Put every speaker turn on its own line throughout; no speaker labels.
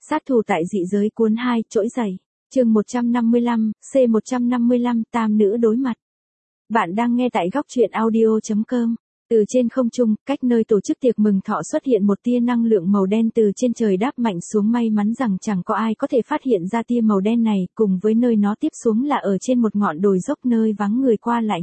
Sát thủ tại dị giới cuốn 2, trỗi dậy. Chương 155, C155, tam nữ đối mặt. Bạn đang nghe tại góc truyện audio.com. Từ trên không trung, cách nơi tổ chức tiệc mừng thọ xuất hiện một tia năng lượng màu đen từ trên trời đáp mạnh xuống, may mắn rằng chẳng có ai có thể phát hiện ra tia màu đen này, cùng với nơi nó tiếp xuống là ở trên một ngọn đồi dốc nơi vắng người qua lại.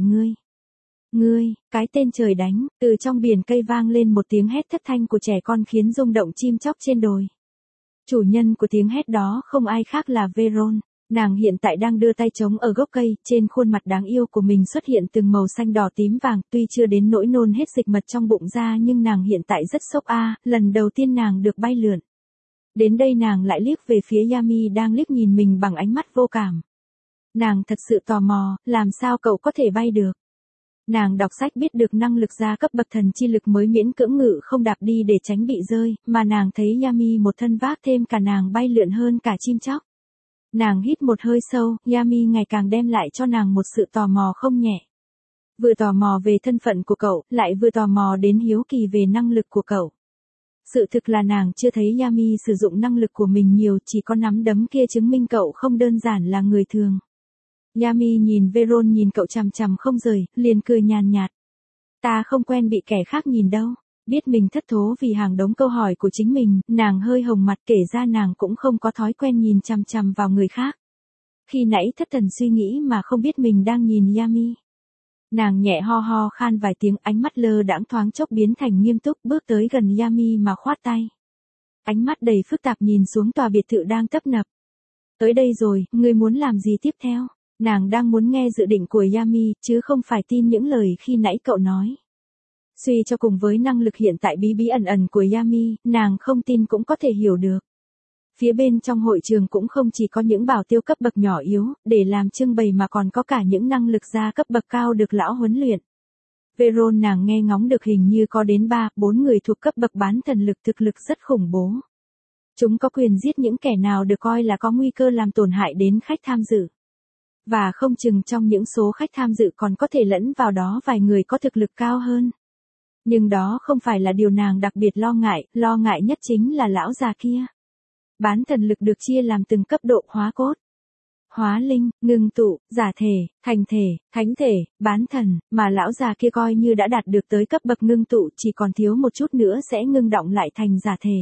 Ngươi, cái tên trời đánh, từ trong biển cây vang lên một tiếng hét thất thanh của trẻ con khiến rung động chim chóc trên đồi. Chủ nhân của tiếng hét đó không ai khác là Veron. Nàng hiện tại đang đưa tay trống ở gốc cây, trên khuôn mặt đáng yêu của mình xuất hiện từng màu xanh đỏ tím vàng, tuy chưa đến nỗi nôn hết dịch mật trong bụng ra nhưng nàng hiện tại rất sốc lần đầu tiên nàng được bay lượn. Đến đây nàng lại liếc về phía Yami đang liếc nhìn mình bằng ánh mắt vô cảm. Nàng thật sự tò mò, làm sao cậu có thể bay được? Nàng đọc sách biết được năng lực gia cấp bậc thần chi lực mới miễn cưỡng ngự không đạp đi để tránh bị rơi, mà nàng thấy Yami một thân vác thêm cả nàng bay lượn hơn cả chim chóc. Nàng hít một hơi sâu, Yami ngày càng đem lại cho nàng một sự tò mò không nhẹ. Vừa tò mò về thân phận của cậu, lại vừa tò mò đến hiếu kỳ về năng lực của cậu. Sự thực là nàng chưa thấy Yami sử dụng năng lực của mình nhiều, chỉ có nắm đấm kia chứng minh cậu không đơn giản là người thường. Yami nhìn Veron nhìn cậu chằm chằm không rời, liền cười nhàn nhạt. Ta không quen bị kẻ khác nhìn đâu. Biết mình thất thố vì hàng đống câu hỏi của chính mình, nàng hơi hồng mặt, kể ra nàng cũng không có thói quen nhìn chằm chằm vào người khác. Khi nãy thất thần suy nghĩ mà không biết mình đang nhìn Yami. Nàng nhẹ ho ho khan vài tiếng, ánh mắt lơ đãng thoáng chốc biến thành nghiêm túc, bước tới gần Yami mà khoát tay. Ánh mắt đầy phức tạp nhìn xuống tòa biệt thự đang tấp nập. Tới đây rồi, ngươi muốn làm gì tiếp theo? Nàng đang muốn nghe dự định của Yami, chứ không phải tin những lời khi nãy cậu nói. Suy cho cùng với năng lực hiện tại bí bí ẩn ẩn của Yami, nàng không tin cũng có thể hiểu được. Phía bên trong hội trường cũng không chỉ có những bảo tiêu cấp bậc nhỏ yếu, để làm trưng bày mà còn có cả những năng lực gia cấp bậc cao được lão huấn luyện. Veron nàng nghe ngóng được hình như có đến 3-4 người thuộc cấp bậc bán thần lực, thực lực rất khủng bố. Chúng có quyền giết những kẻ nào được coi là có nguy cơ làm tổn hại đến khách tham dự. Và không chừng trong những số khách tham dự còn có thể lẫn vào đó vài người có thực lực cao hơn. Nhưng đó không phải là điều nàng đặc biệt lo ngại nhất chính là lão già kia. Bán thần lực được chia làm từng cấp độ: hóa cốt, hóa linh, ngưng tụ, giả thể, thành thể, thánh thể, bán thần, mà lão già kia coi như đã đạt được tới cấp bậc ngưng tụ, chỉ còn thiếu một chút nữa sẽ ngưng động lại thành giả thể.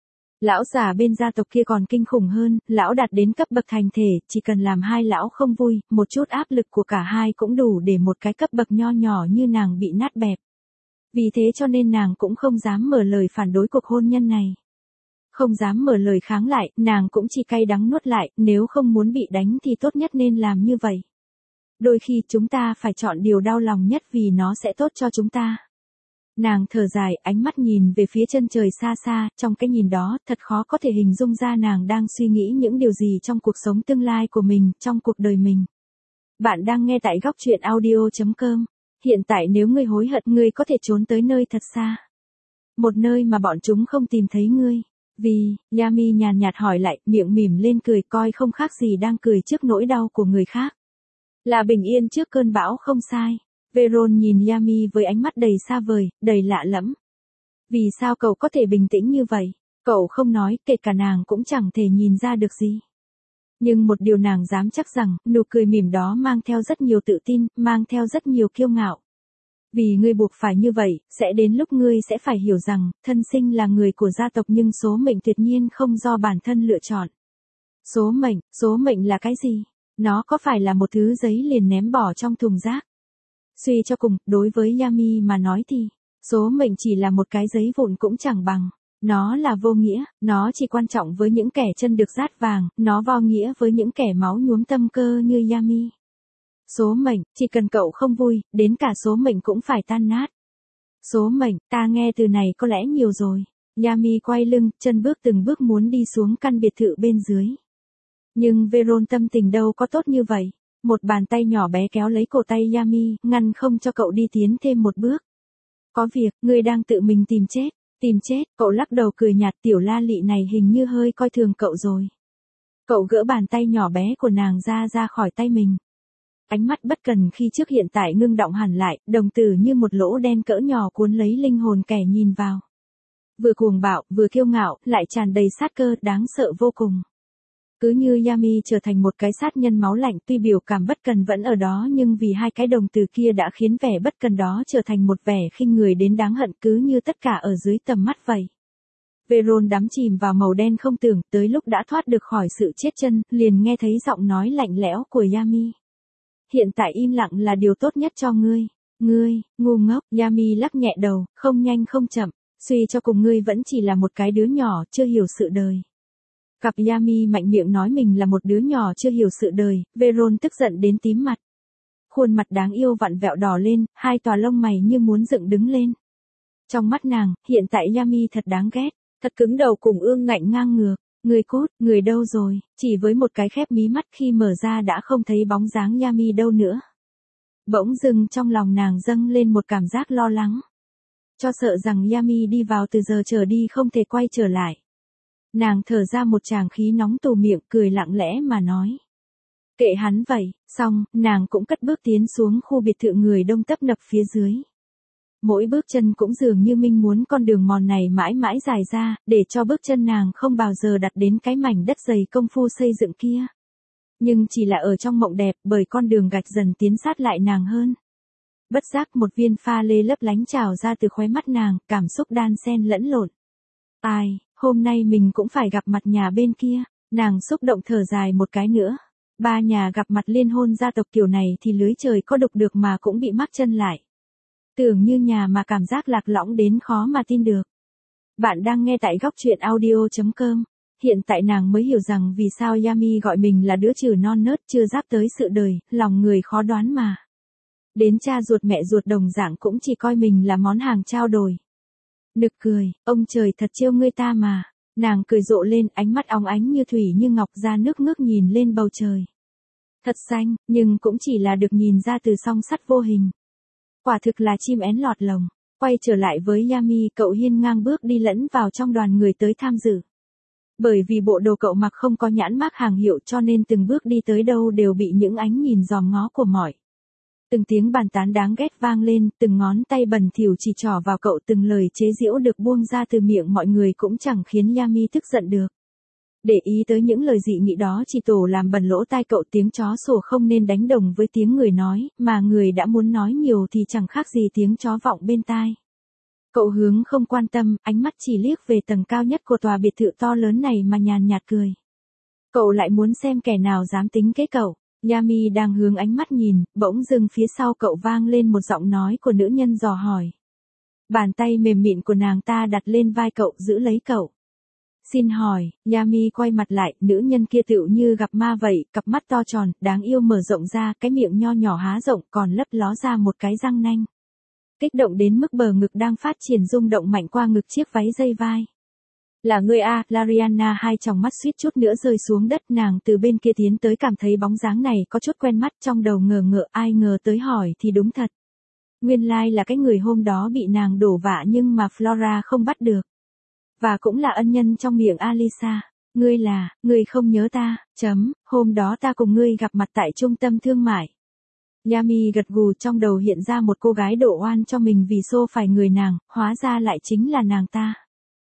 Lão già bên gia tộc kia còn kinh khủng hơn, lão đạt đến cấp bậc thành thể, chỉ cần làm hai lão không vui, một chút áp lực của cả hai cũng đủ để một cái cấp bậc nho nhỏ như nàng bị nát bẹp. Vì thế cho nên nàng cũng không dám mở lời phản đối cuộc hôn nhân này. Không dám mở lời kháng lại, nàng cũng chỉ cay đắng nuốt lại, nếu không muốn bị đánh thì tốt nhất nên làm như vậy. Đôi khi chúng ta phải chọn điều đau lòng nhất vì nó sẽ tốt cho chúng ta. Nàng thở dài, ánh mắt nhìn về phía chân trời xa xa, trong cái nhìn đó, thật khó có thể hình dung ra nàng đang suy nghĩ những điều gì trong cuộc sống tương lai của mình, trong cuộc đời mình. Bạn đang nghe tại góc truyện audio.com. Hiện tại nếu ngươi hối hận, ngươi có thể trốn tới nơi thật xa. Một nơi mà bọn chúng không tìm thấy ngươi. Vì, Yami nhàn nhạt hỏi lại, miệng mỉm lên cười, coi không khác gì đang cười trước nỗi đau của người khác. Là bình yên trước cơn bão không sai. Veron nhìn Yami với ánh mắt đầy xa vời, đầy lạ lẫm. Vì sao cậu có thể bình tĩnh như vậy? Cậu không nói, kể cả nàng cũng chẳng thể nhìn ra được gì. Nhưng một điều nàng dám chắc rằng, nụ cười mỉm đó mang theo rất nhiều tự tin, mang theo rất nhiều kiêu ngạo. Vì ngươi buộc phải như vậy, sẽ đến lúc ngươi sẽ phải hiểu rằng, thân sinh là người của gia tộc nhưng số mệnh tuyệt nhiên không do bản thân lựa chọn. Số mệnh là cái gì? Nó có phải là một thứ giấy liền ném bỏ trong thùng rác? Suy cho cùng, đối với Yami mà nói thì, số mệnh chỉ là một cái giấy vụn cũng chẳng bằng. Nó là vô nghĩa, nó chỉ quan trọng với những kẻ chân được dát vàng, nó vô nghĩa với những kẻ máu nhuốm tâm cơ như Yami. Số mệnh, chỉ cần cậu không vui, đến cả số mệnh cũng phải tan nát. Số mệnh, ta nghe từ này có lẽ nhiều rồi. Yami quay lưng, chân bước từng bước muốn đi xuống căn biệt thự bên dưới. Nhưng Veron tâm tình đâu có tốt như vậy. Một bàn tay nhỏ bé kéo lấy cổ tay Yami, ngăn không cho cậu đi tiến thêm một bước. Có việc, ngươi đang tự mình tìm chết. Tìm chết, cậu lắc đầu cười nhạt, tiểu la lị này hình như hơi coi thường cậu rồi. Cậu gỡ bàn tay nhỏ bé của nàng ra khỏi tay mình. Ánh mắt bất cần khi trước hiện tại ngưng động hẳn lại, đồng tử như một lỗ đen cỡ nhỏ cuốn lấy linh hồn kẻ nhìn vào. Vừa cuồng bạo, vừa kiêu ngạo, lại tràn đầy sát cơ, đáng sợ vô cùng. Cứ như Yami trở thành một cái sát nhân máu lạnh, tuy biểu cảm bất cần vẫn ở đó nhưng vì hai cái đồng từ kia đã khiến vẻ bất cần đó trở thành một vẻ khinh người đến đáng hận, cứ như tất cả ở dưới tầm mắt vậy. Veron đắm chìm vào màu đen không tưởng, tới lúc đã thoát được khỏi sự chết chân, liền nghe thấy giọng nói lạnh lẽo của Yami. Hiện tại im lặng là điều tốt nhất cho ngươi. Ngươi, ngu ngốc, Yami lắc nhẹ đầu, không nhanh không chậm, suy cho cùng ngươi vẫn chỉ là một cái đứa nhỏ, chưa hiểu sự đời. Gặp Yami mạnh miệng nói mình là một đứa nhỏ chưa hiểu sự đời, Veron tức giận đến tím mặt. Khuôn mặt đáng yêu vặn vẹo đỏ lên, hai tòa lông mày như muốn dựng đứng lên. Trong mắt nàng, hiện tại Yami thật đáng ghét, thật cứng đầu cùng ương ngạnh ngang ngược. Người cút, người đâu rồi, chỉ với một cái khép mí mắt khi mở ra đã không thấy bóng dáng Yami đâu nữa. Bỗng dưng trong lòng nàng dâng lên một cảm giác lo lắng. Cho sợ rằng Yami đi vào từ giờ trở đi không thể quay trở lại. Nàng thở ra một tràng khí nóng tù miệng, cười lặng lẽ mà nói. Kệ hắn vậy, xong, nàng cũng cất bước tiến xuống khu biệt thự người đông tấp nập phía dưới. Mỗi bước chân cũng dường như minh muốn con đường mòn này mãi mãi dài ra, để cho bước chân nàng không bao giờ đặt đến cái mảnh đất dày công phu xây dựng kia. Nhưng chỉ là ở trong mộng đẹp, bởi con đường gạch dần tiến sát lại nàng hơn. Bất giác một viên pha lê lấp lánh trào ra từ khóe mắt nàng, cảm xúc đan xen lẫn lộn. Ai, hôm nay mình cũng phải gặp mặt nhà bên kia, nàng xúc động thở dài một cái nữa. Ba nhà gặp mặt liên hôn gia tộc kiểu này thì lưới trời có đục được mà cũng bị mắc chân lại. Tưởng như nhà mà cảm giác lạc lõng đến khó mà tin được. Bạn đang nghe tại góc truyện audio.com. Hiện tại nàng mới hiểu rằng vì sao Yami gọi mình là đứa trừ non nớt chưa giáp tới sự đời, lòng người khó đoán mà. Đến cha ruột mẹ ruột đồng dạng cũng chỉ coi mình là món hàng trao đổi. Nực cười, ông trời thật trêu ngươi ta mà. Nàng cười rộ lên, ánh mắt óng ánh như thủy như ngọc, ra nước ngước nhìn lên bầu trời. Thật xanh, nhưng cũng chỉ là được nhìn ra từ song sắt vô hình. Quả thực là chim én lọt lồng. Quay trở lại với Yami, cậu hiên ngang bước đi lẫn vào trong đoàn người tới tham dự. Bởi vì bộ đồ cậu mặc không có nhãn mác hàng hiệu cho nên từng bước đi tới đâu đều bị những ánh nhìn dòm ngó của mọi. Từng tiếng bàn tán đáng ghét vang lên, từng ngón tay bẩn thỉu chỉ trỏ vào cậu, từng lời chế giễu được buông ra từ miệng mọi người cũng chẳng khiến Yami tức giận được. Để ý tới những lời dị nghị đó chỉ tổ làm bẩn lỗ tai cậu, tiếng chó sủa không nên đánh đồng với tiếng người nói, mà người đã muốn nói nhiều thì chẳng khác gì tiếng chó vọng bên tai. Cậu hướng không quan tâm, ánh mắt chỉ liếc về tầng cao nhất của tòa biệt thự to lớn này mà nhàn nhạt cười. Cậu lại muốn xem kẻ nào dám tính kế cậu. Yami đang hướng ánh mắt nhìn, bỗng dưng phía sau cậu vang lên một giọng nói của nữ nhân dò hỏi. Bàn tay mềm mịn của nàng ta đặt lên vai cậu, giữ lấy cậu. Xin hỏi, Yami quay mặt lại, nữ nhân kia tựu như gặp ma vậy, cặp mắt to tròn, đáng yêu mở rộng ra, cái miệng nho nhỏ há rộng còn lấp ló ra một cái răng nanh. Kích động đến mức bờ ngực đang phát triển rung động mạnh qua ngực chiếc váy dây vai. Là ngươi à, Lariana, hai tròng mắt suýt chút nữa rơi xuống đất, nàng từ bên kia tiến tới cảm thấy bóng dáng này có chút quen mắt, trong đầu ngờ ngợ, ai ngờ tới hỏi thì đúng thật. Nguyên lai là cái người hôm đó bị nàng đổ vạ nhưng mà Flora không bắt được. Và cũng là ân nhân trong miệng Alisa. Ngươi không nhớ ta, hôm đó ta cùng ngươi gặp mặt tại trung tâm thương mại. Yami gật gù, trong đầu hiện ra một cô gái đổ oan cho mình vì xô phải người nàng, hóa ra lại chính là nàng ta.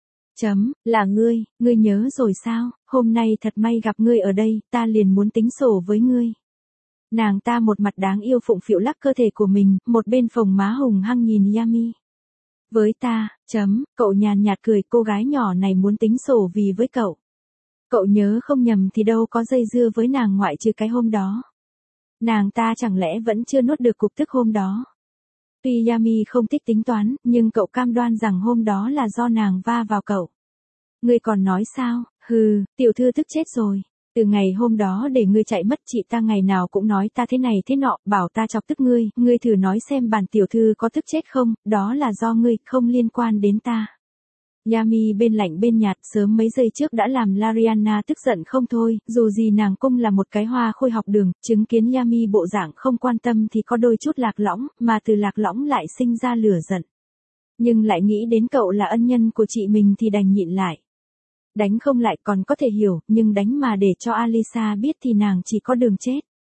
Là ngươi nhớ rồi sao, hôm nay thật may gặp ngươi ở đây, ta liền muốn tính sổ với ngươi. Nàng ta một mặt đáng yêu phụng phịu lắc cơ thể của mình, một bên phồng má hùng hăng nhìn Yami. Với ta, cậu nhàn nhạt cười, cô gái nhỏ này muốn tính sổ vì với cậu. Cậu nhớ không nhầm thì đâu có dây dưa với nàng ngoại trừ cái hôm đó. Nàng ta chẳng lẽ vẫn chưa nuốt được cục tức hôm đó. Tuy Yami không thích tính toán, nhưng cậu cam đoan rằng hôm đó là do nàng va vào cậu. Ngươi còn nói sao, tiểu thư tức chết rồi. Từ ngày hôm đó để ngươi chạy mất, chị ta ngày nào cũng nói ta thế này thế nọ, bảo ta chọc tức ngươi thử nói xem bản tiểu thư có tức chết không, đó là do ngươi, không liên quan đến ta. Yami bên lạnh bên nhạt, sớm mấy giây trước đã làm Lariana tức giận không thôi, dù gì nàng cũng là một cái hoa khôi học đường, chứng kiến Yami bộ dạng không quan tâm thì có đôi chút lạc lõng, mà từ lạc lõng lại sinh ra lửa giận. Nhưng lại nghĩ đến cậu là ân nhân của chị mình thì đành nhịn lại. Đánh không lại còn có thể hiểu, nhưng đánh mà để cho Alisa biết thì nàng chỉ có đường chết.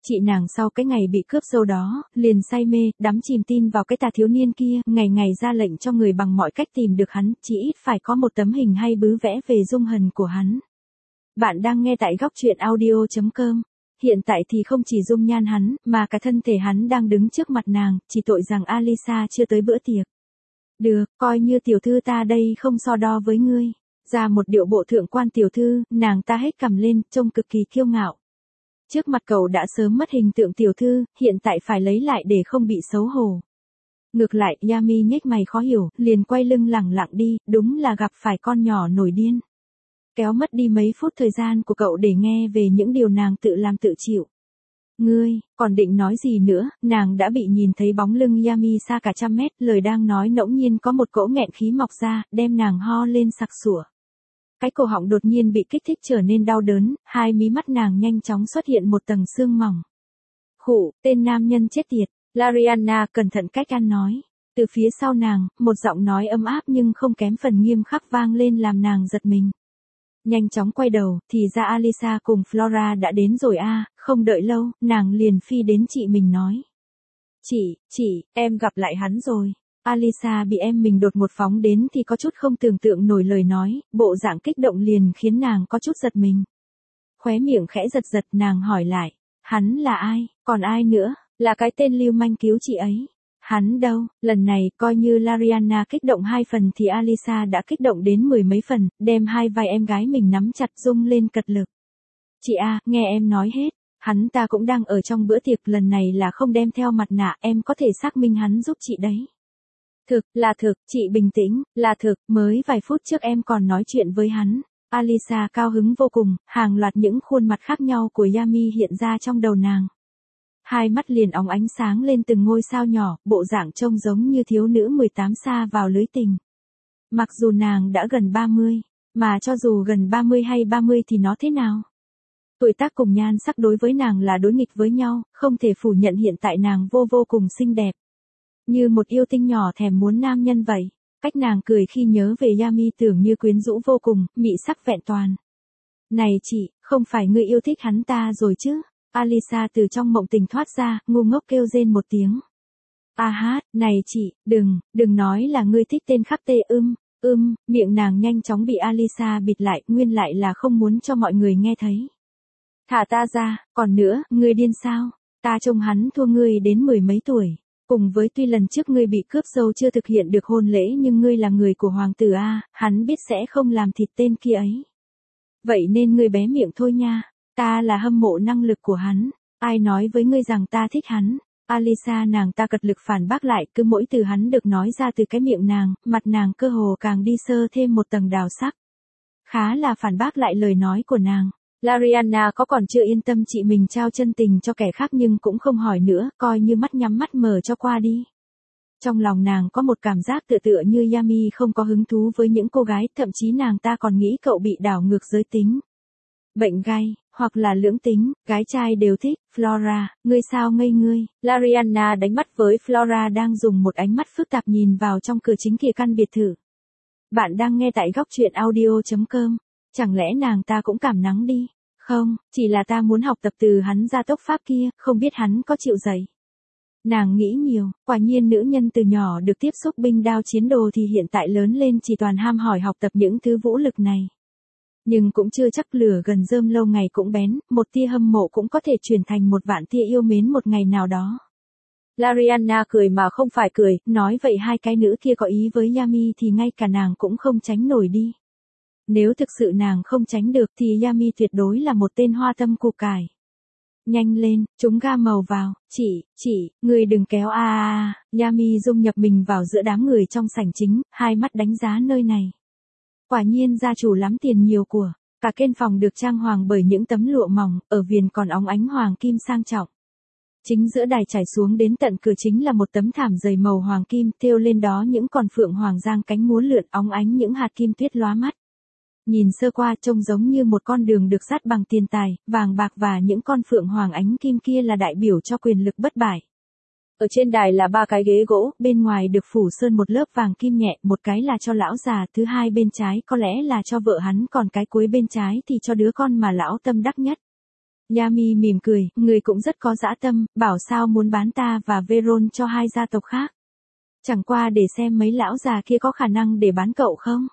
Chị nàng sau cái ngày bị cướp dâu đó, liền say mê, đắm chìm tin vào cái tà thiếu niên kia, ngày ngày ra lệnh cho người bằng mọi cách tìm được hắn, chỉ ít phải có một tấm hình hay bứ vẽ về dung hần của hắn. Bạn đang nghe tại góc truyện audio.com. Hiện tại thì không chỉ dung nhan hắn, mà cả thân thể hắn đang đứng trước mặt nàng, chỉ tội rằng Alisa chưa tới bữa tiệc. Được, coi như tiểu thư ta đây không so đo với ngươi. Ra một điệu bộ thượng quan tiểu thư, nàng ta hết cằm lên, trông cực kỳ kiêu ngạo. Trước mặt cậu đã sớm mất hình tượng tiểu thư, hiện tại phải lấy lại để không bị xấu hổ. Ngược lại, Yami nhếch mày khó hiểu, liền quay lưng lẳng lặng đi, đúng là gặp phải con nhỏ nổi điên. Kéo mất đi mấy phút thời gian của cậu để nghe về những điều nàng tự làm tự chịu. Ngươi, còn định nói gì nữa, nàng đã bị nhìn thấy bóng lưng Yami xa cả 100 mét, lời đang nói ngẫu nhiên có một cỗ nghẹn khí mọc ra, đem nàng ho lên sặc sủa. Cái cổ họng đột nhiên bị kích thích trở nên đau đớn, hai mí mắt nàng nhanh chóng xuất hiện một tầng sương mỏng. Khụ, tên nam nhân chết tiệt, Lariana cẩn thận cách ăn nói. Từ phía sau nàng, một giọng nói ấm áp nhưng không kém phần nghiêm khắc vang lên làm nàng giật mình. Nhanh chóng quay đầu, thì ra Alisa cùng Flora đã đến rồi a. Không đợi lâu, nàng liền phi đến chị mình nói. Chị, em gặp lại hắn rồi. Alisa bị em mình đột ngột phóng đến thì có chút không tưởng tượng nổi lời nói, bộ dạng kích động liền khiến nàng có chút giật mình. Khóe miệng khẽ giật giật nàng hỏi lại, hắn là ai, còn ai nữa, là cái tên lưu manh cứu chị ấy. Hắn đâu, lần này coi như Lariana kích động 2 phần thì Alisa đã kích động đến 10 mấy phần, đem hai vai em gái mình nắm chặt rung lên cật lực. Chị a, nghe em nói hết, hắn ta cũng đang ở trong bữa tiệc, lần này là không đem theo mặt nạ, em có thể xác minh hắn giúp chị đấy. Thực, chị bình tĩnh, là thực, mới vài phút trước em còn nói chuyện với hắn. Alisa cao hứng vô cùng, hàng loạt những khuôn mặt khác nhau của Yami hiện ra trong đầu nàng. Hai mắt liền óng ánh sáng lên từng ngôi sao nhỏ, bộ dạng trông giống như thiếu nữ 18 sa vào lưới tình. Mặc dù nàng đã gần 30, mà cho dù gần 30 hay 30 thì nó thế nào? Tuổi tác cùng nhan sắc đối với nàng là đối nghịch với nhau, không thể phủ nhận hiện tại nàng vô cùng xinh đẹp. Như một yêu tinh nhỏ thèm muốn nam nhân vậy. Cách nàng cười khi nhớ về Yami tưởng như quyến rũ vô cùng, mị sắc vẹn toàn. Này chị, không phải ngươi yêu thích hắn ta rồi chứ? Alisa từ trong mộng tình thoát ra, ngu ngốc kêu rên một tiếng. A hát, này chị, đừng nói là ngươi thích tên khắc tê miệng nàng nhanh chóng bị Alisa bịt lại, nguyên lại là không muốn cho mọi người nghe thấy. Thả ta ra, còn nữa, ngươi điên sao? Ta trông hắn thua ngươi đến 10 mấy tuổi. Cùng với tuy lần trước ngươi bị cướp dâu chưa thực hiện được hôn lễ nhưng ngươi là người của hoàng tử a, hắn biết sẽ không làm thịt tên kia ấy. Vậy nên ngươi bé miệng thôi nha. Ta là hâm mộ năng lực của hắn, ai nói với ngươi rằng ta thích hắn. Alisa nàng ta cật lực phản bác lại, cứ mỗi từ hắn được nói ra từ cái miệng nàng, mặt nàng cơ hồ càng đi sơ thêm một tầng đào sắc. Khá là phản bác lại lời nói của nàng. Lariana có còn chưa yên tâm chị mình trao chân tình cho kẻ khác nhưng cũng không hỏi nữa, coi như mắt nhắm mắt mở cho qua đi. Trong lòng nàng có một cảm giác tựa như Yami không có hứng thú với những cô gái, thậm chí nàng ta còn nghĩ cậu bị đảo ngược giới tính. Bệnh gai, hoặc là lưỡng tính, gái trai đều thích. Flora, ngươi sao ngây ngươi? Lariana đánh mắt với Flora đang dùng một ánh mắt phức tạp nhìn vào trong cửa chính kia căn biệt thự. Bạn đang nghe tại góc truyện audio.com. Chẳng lẽ nàng ta cũng cảm nắng đi? Không, chỉ là ta muốn học tập từ hắn gia tốc pháp kia, không biết hắn có chịu dạy. Nàng nghĩ nhiều, quả nhiên nữ nhân từ nhỏ được tiếp xúc binh đao chiến đồ thì hiện tại lớn lên chỉ toàn ham hỏi học tập những thứ vũ lực này. Nhưng cũng chưa chắc lửa gần rơm lâu ngày cũng bén, một tia hâm mộ cũng có thể chuyển thành một vạn tia yêu mến một ngày nào đó. Lariana cười mà không phải cười, nói vậy hai cái nữ kia có ý với Yami thì ngay cả nàng cũng không tránh nổi đi. Nếu thực sự nàng không tránh được thì Yami tuyệt đối là một tên hoa tâm củ cải. Nhanh lên, chúng ga màu vào, chị, người đừng kéo Yami dung nhập mình vào giữa đám người trong sảnh chính, hai mắt đánh giá nơi này. Quả nhiên gia chủ lắm tiền nhiều của, cả căn phòng được trang hoàng bởi những tấm lụa mỏng, ở viền còn óng ánh hoàng kim sang trọng. Chính giữa đài trải xuống đến tận cửa chính là một tấm thảm dày màu hoàng kim, thêu lên đó những con phượng hoàng giang cánh múa lượn óng ánh những hạt kim tuyết lóa mắt. Nhìn sơ qua trông giống như một con đường được dắt bằng tiền tài, vàng bạc và những con phượng hoàng ánh kim kia là đại biểu cho quyền lực bất bại. Ở trên đài là 3 cái ghế gỗ, bên ngoài được phủ sơn một lớp vàng kim nhẹ, một cái là cho lão già, thứ hai bên trái có lẽ là cho vợ hắn, còn cái cuối bên trái thì cho đứa con mà lão tâm đắc nhất. Yami mỉm cười, người cũng rất có dã tâm, bảo sao muốn bán ta và Veron cho hai gia tộc khác. Chẳng qua để xem mấy lão già kia có khả năng để bán cậu không.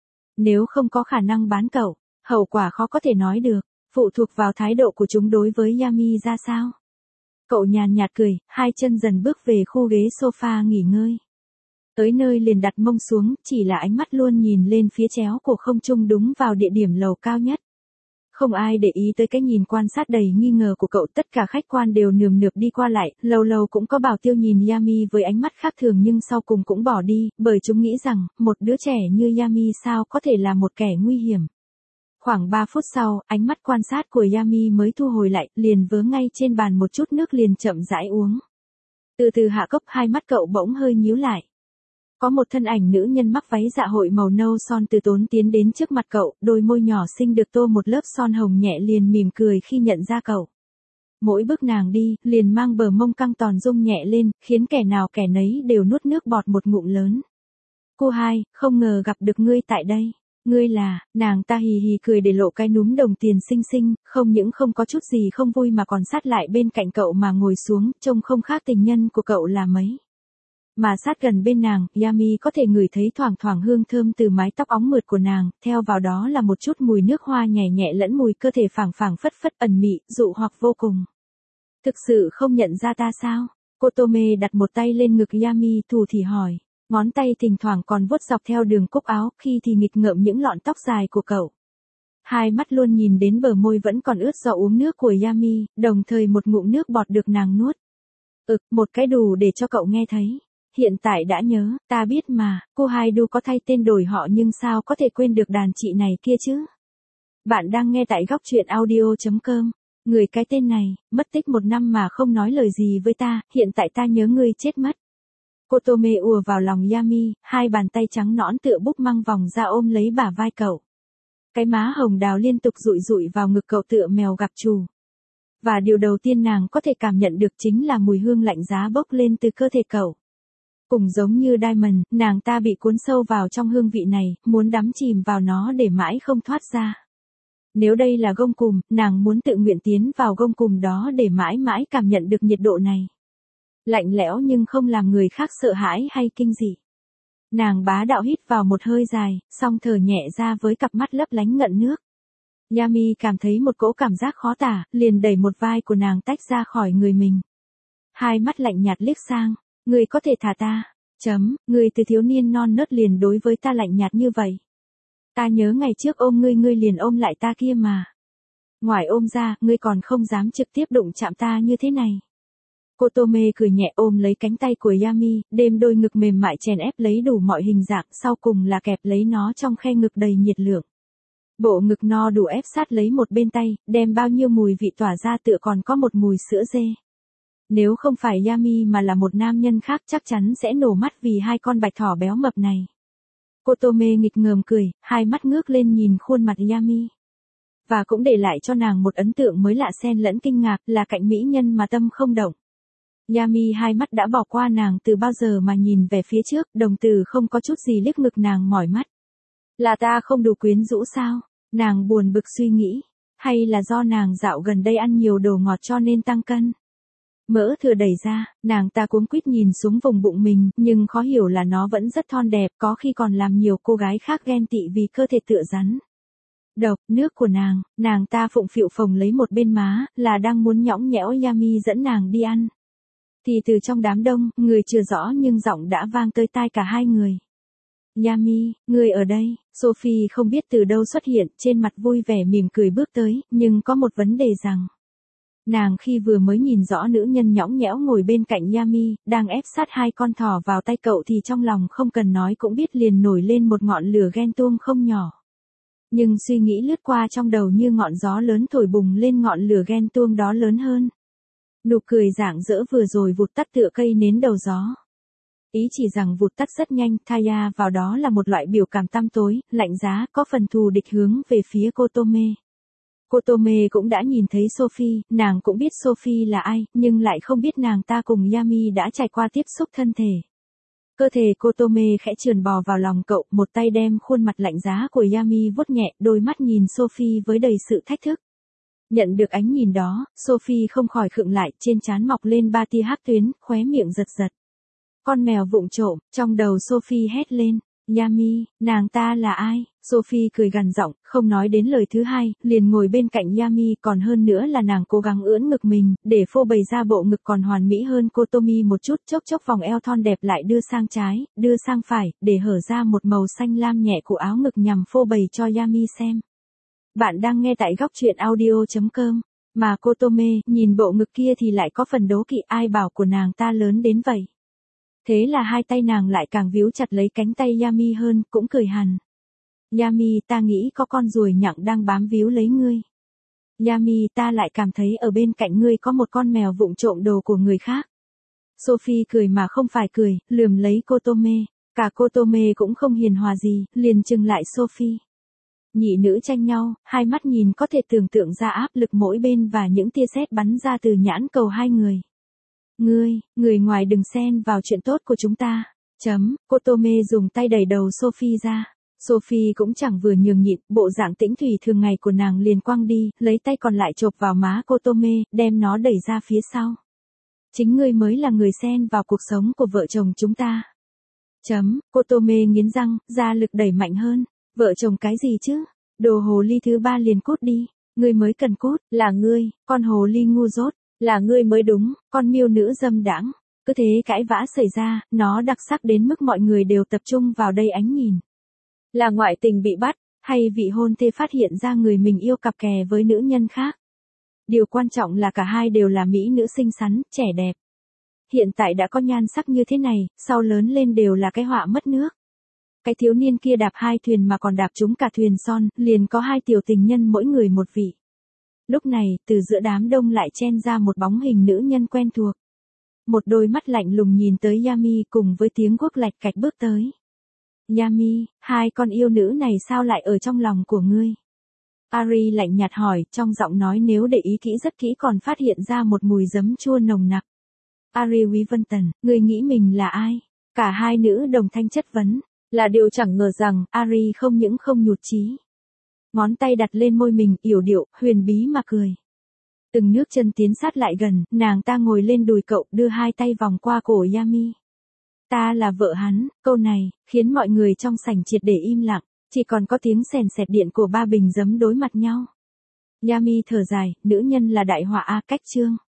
Nếu không có khả năng bán cậu, hậu quả khó có thể nói được, phụ thuộc vào thái độ của chúng đối với Yami ra sao. Cậu nhàn nhạt cười, hai chân dần bước về khu ghế sofa nghỉ ngơi. Tới nơi liền đặt mông xuống, chỉ là ánh mắt luôn nhìn lên phía chéo của không trung đúng vào địa điểm lầu cao nhất. Không ai để ý tới cái nhìn quan sát đầy nghi ngờ của cậu, tất cả khách quan đều nườm nượp đi qua lại, lâu lâu cũng có bảo tiêu nhìn Yami với ánh mắt khác thường nhưng sau cùng cũng bỏ đi, bởi chúng nghĩ rằng, một đứa trẻ như Yami sao có thể là một kẻ nguy hiểm. Khoảng 3 phút sau, ánh mắt quan sát của Yami mới thu hồi lại, liền vớ ngay trên bàn một chút nước liền chậm rãi uống. Từ từ hạ cốc, hai mắt cậu bỗng hơi nhíu lại. Có một thân ảnh nữ nhân mắc váy dạ hội màu nâu son từ tốn tiến đến trước mặt cậu, đôi môi nhỏ xinh được tô một lớp son hồng nhẹ liền mỉm cười khi nhận ra cậu. Mỗi bước nàng đi, liền mang bờ mông căng tròn rung nhẹ lên, khiến kẻ nào kẻ nấy đều nuốt nước bọt một ngụm lớn. Cô hai, không ngờ gặp được ngươi tại đây. Ngươi là, nàng ta hì hì cười để lộ cái núm đồng tiền xinh xinh, không những không có chút gì không vui mà còn sát lại bên cạnh cậu mà ngồi xuống, trông không khác tình nhân của cậu là mấy. Mà sát gần bên nàng, Yami có thể ngửi thấy thoảng thoảng hương thơm từ mái tóc óng mượt của nàng, theo vào đó là một chút mùi nước hoa nhẹ nhẹ lẫn mùi cơ thể phảng phảng phất phất ẩn mị, dụ hoặc vô cùng. Thực sự không nhận ra ta sao? Kotome đặt một tay lên ngực Yami thủ thỉ hỏi, ngón tay thỉnh thoảng còn vuốt dọc theo đường cúc áo, khi thì nghịch ngợm những lọn tóc dài của cậu. Hai mắt luôn nhìn đến bờ môi vẫn còn ướt do uống nước của Yami, đồng thời một ngụm nước bọt được nàng nuốt. Một cái đủ để cho cậu nghe thấy. Hiện tại đã nhớ, ta biết mà, cô hai đu có thay tên đổi họ nhưng sao có thể quên được đàn chị này kia chứ. Bạn đang nghe tại góc truyện audio.com. Người cái tên này, mất tích 1 năm mà không nói lời gì với ta, hiện tại ta nhớ ngươi chết mất. Kotome ùa vào lòng Yami, hai bàn tay trắng nõn tựa búp măng vòng ra ôm lấy bả vai cậu. Cái má hồng đào liên tục dụi dụi vào ngực cậu tựa mèo gặp trù. Và điều đầu tiên nàng có thể cảm nhận được chính là mùi hương lạnh giá bốc lên từ cơ thể cậu. Cùng giống như Diamond, nàng ta bị cuốn sâu vào trong hương vị này, muốn đắm chìm vào nó để mãi không thoát ra. Nếu đây là gông cùm, nàng muốn tự nguyện tiến vào gông cùm đó để mãi mãi cảm nhận được nhiệt độ này. Lạnh lẽo nhưng không làm người khác sợ hãi hay kinh dị. Nàng bá đạo hít vào một hơi dài, xong thở nhẹ ra với cặp mắt lấp lánh ngận nước. Yami cảm thấy một cỗ cảm giác khó tả, liền đẩy một vai của nàng tách ra khỏi người mình. Hai mắt lạnh nhạt liếc sang. Ngươi có thể thả ta. Ngươi từ thiếu niên non nớt liền đối với ta lạnh nhạt như vậy. Ta nhớ ngày trước ôm ngươi liền ôm lại ta kia mà. Ngoài ôm ra, ngươi còn không dám trực tiếp đụng chạm ta như thế này. Kotome cười nhẹ ôm lấy cánh tay của Yami, đêm đôi ngực mềm mại chèn ép lấy đủ mọi hình dạng, sau cùng là kẹp lấy nó trong khe ngực đầy nhiệt lượng. Bộ ngực no đủ ép sát lấy một bên tay, đem bao nhiêu mùi vị tỏa ra tựa còn có một mùi sữa dê. Nếu không phải Yami mà là một nam nhân khác chắc chắn sẽ nổ mắt vì hai con bạch thỏ béo mập này. Kotome nghịch ngợm cười, hai mắt ngước lên nhìn khuôn mặt Yami. Và cũng để lại cho nàng một ấn tượng mới lạ xen lẫn kinh ngạc, là cạnh mỹ nhân mà tâm không động. Yami hai mắt đã bỏ qua nàng từ bao giờ mà nhìn về phía trước, đồng tử không có chút gì liếc ngực nàng mỏi mắt. Là ta không đủ quyến rũ sao? Nàng buồn bực suy nghĩ. Hay là do nàng dạo gần đây ăn nhiều đồ ngọt cho nên tăng cân? Mỡ thừa đẩy ra, nàng ta cuống quýt nhìn xuống vùng bụng mình, nhưng khó hiểu là nó vẫn rất thon đẹp, có khi còn làm nhiều cô gái khác ghen tị vì cơ thể tựa rắn. Độc, nước của nàng ta phụng phịu phồng lấy một bên má, là đang muốn nhõng nhẽo Yami dẫn nàng đi ăn. Thì từ trong đám đông, người chưa rõ nhưng giọng đã vang tới tai cả hai người. Yami, ngươi ở đây. Sophie không biết từ đâu xuất hiện, trên mặt vui vẻ mỉm cười bước tới, nhưng có một vấn đề rằng. Nàng khi vừa mới nhìn rõ nữ nhân nhõng nhẽo ngồi bên cạnh Yami, đang ép sát hai con thỏ vào tay cậu thì trong lòng không cần nói cũng biết liền nổi lên một ngọn lửa ghen tuông không nhỏ. Nhưng suy nghĩ lướt qua trong đầu như ngọn gió lớn thổi bùng lên ngọn lửa ghen tuông đó lớn hơn. Nụ cười rạng rỡ vừa rồi vụt tắt tựa cây nến đầu gió. Ý chỉ rằng vụt tắt rất nhanh, thay vào đó là một loại biểu cảm tăm tối, lạnh giá, có phần thù địch hướng về phía Kotome. Kotome cũng đã nhìn thấy Sophie, nàng cũng biết Sophie là ai, nhưng lại không biết nàng ta cùng Yami đã trải qua tiếp xúc thân thể. Cơ thể Kotome khẽ trườn bò vào lòng cậu, một tay đem khuôn mặt lạnh giá của Yami vuốt nhẹ, đôi mắt nhìn Sophie với đầy sự thách thức. Nhận được ánh nhìn đó, Sophie không khỏi khựng lại, trên trán mọc lên 3 tia hắc tuyến, khóe miệng giật giật. Con mèo vụng trộm, trong đầu Sophie hét lên. Yami, nàng ta là ai? Sophie cười gằn giọng, không nói đến lời thứ hai, liền ngồi bên cạnh Yami, còn hơn nữa là nàng cố gắng ưỡn ngực mình, để phô bày ra bộ ngực còn hoàn mỹ hơn cô Tomi một chút, chốc chốc vòng eo thon đẹp lại đưa sang trái, đưa sang phải, để hở ra một màu xanh lam nhẹ của áo ngực nhằm phô bày cho Yami xem. Bạn đang nghe tại góc truyện audio.com, mà cô Tome, nhìn bộ ngực kia thì lại có phần đố kỵ, ai bảo của nàng ta lớn đến vậy. Thế là hai tay nàng lại càng víu chặt lấy cánh tay Yami hơn, cũng cười hằn. Yami, ta nghĩ có con ruồi nhặng đang bám víu lấy ngươi. Yami, ta lại cảm thấy ở bên cạnh ngươi có một con mèo vụng trộm đồ của người khác. Sophie cười mà không phải cười, lườm lấy cô Tome. Cả cô Tome cũng không hiền hòa gì, liền trừng lại Sophie. Nhị nữ tranh nhau, hai mắt nhìn có thể tưởng tượng ra áp lực mỗi bên và những tia sét bắn ra từ nhãn cầu hai người. Người ngoài đừng xen vào chuyện tốt của chúng ta. Cô Tome dùng tay đẩy đầu Sophie ra. Sophie cũng chẳng vừa nhường nhịn, bộ dạng tĩnh thủy thường ngày của nàng liền quăng đi, lấy tay còn lại chộp vào má cô Tome, đem nó đẩy ra phía sau. Chính ngươi mới là người xen vào cuộc sống của vợ chồng chúng ta. Cô Tome nghiến răng, ra lực đẩy mạnh hơn. Vợ chồng cái gì chứ? Đồ hồ ly thứ ba liền cút đi. Ngươi mới cần cút, là ngươi, con hồ ly ngu dốt. Là ngươi mới đúng, con miêu nữ dâm đãng. Cứ thế cãi vã xảy ra, nó đặc sắc đến mức mọi người đều tập trung vào đây ánh nhìn. Là ngoại tình bị bắt, hay vị hôn thê phát hiện ra người mình yêu cặp kè với nữ nhân khác. Điều quan trọng là cả hai đều là mỹ nữ xinh xắn, trẻ đẹp. Hiện tại đã có nhan sắc như thế này, sau lớn lên đều là cái họa mất nước. Cái thiếu niên kia đạp hai thuyền mà còn đạp trúng cả thuyền son, liền có hai tiểu tình nhân mỗi người một vị. Lúc này, từ giữa đám đông lại chen ra một bóng hình nữ nhân quen thuộc. Một đôi mắt lạnh lùng nhìn tới Yami cùng với tiếng guốc lạch cạch bước tới. Yami, hai con yêu nữ này sao lại ở trong lòng của ngươi? Ari lạnh nhạt hỏi, trong giọng nói nếu để ý kỹ rất kỹ còn phát hiện ra một mùi giấm chua nồng nặc. Ari Weaventon, ngươi nghĩ mình là ai? Cả hai nữ đồng thanh chất vấn, là điều chẳng ngờ rằng Ari không những không nhụt chí. Ngón tay đặt lên môi mình, yểu điệu, huyền bí mà cười. Từng nước chân tiến sát lại gần, nàng ta ngồi lên đùi cậu, đưa hai tay vòng qua cổ Yami. Ta là vợ hắn, câu này, khiến mọi người trong sảnh triệt để im lặng, chỉ còn có tiếng sèn sẹt điện của ba bình giấm đối mặt nhau. Yami thở dài, nữ nhân là đại họa a, cách chương.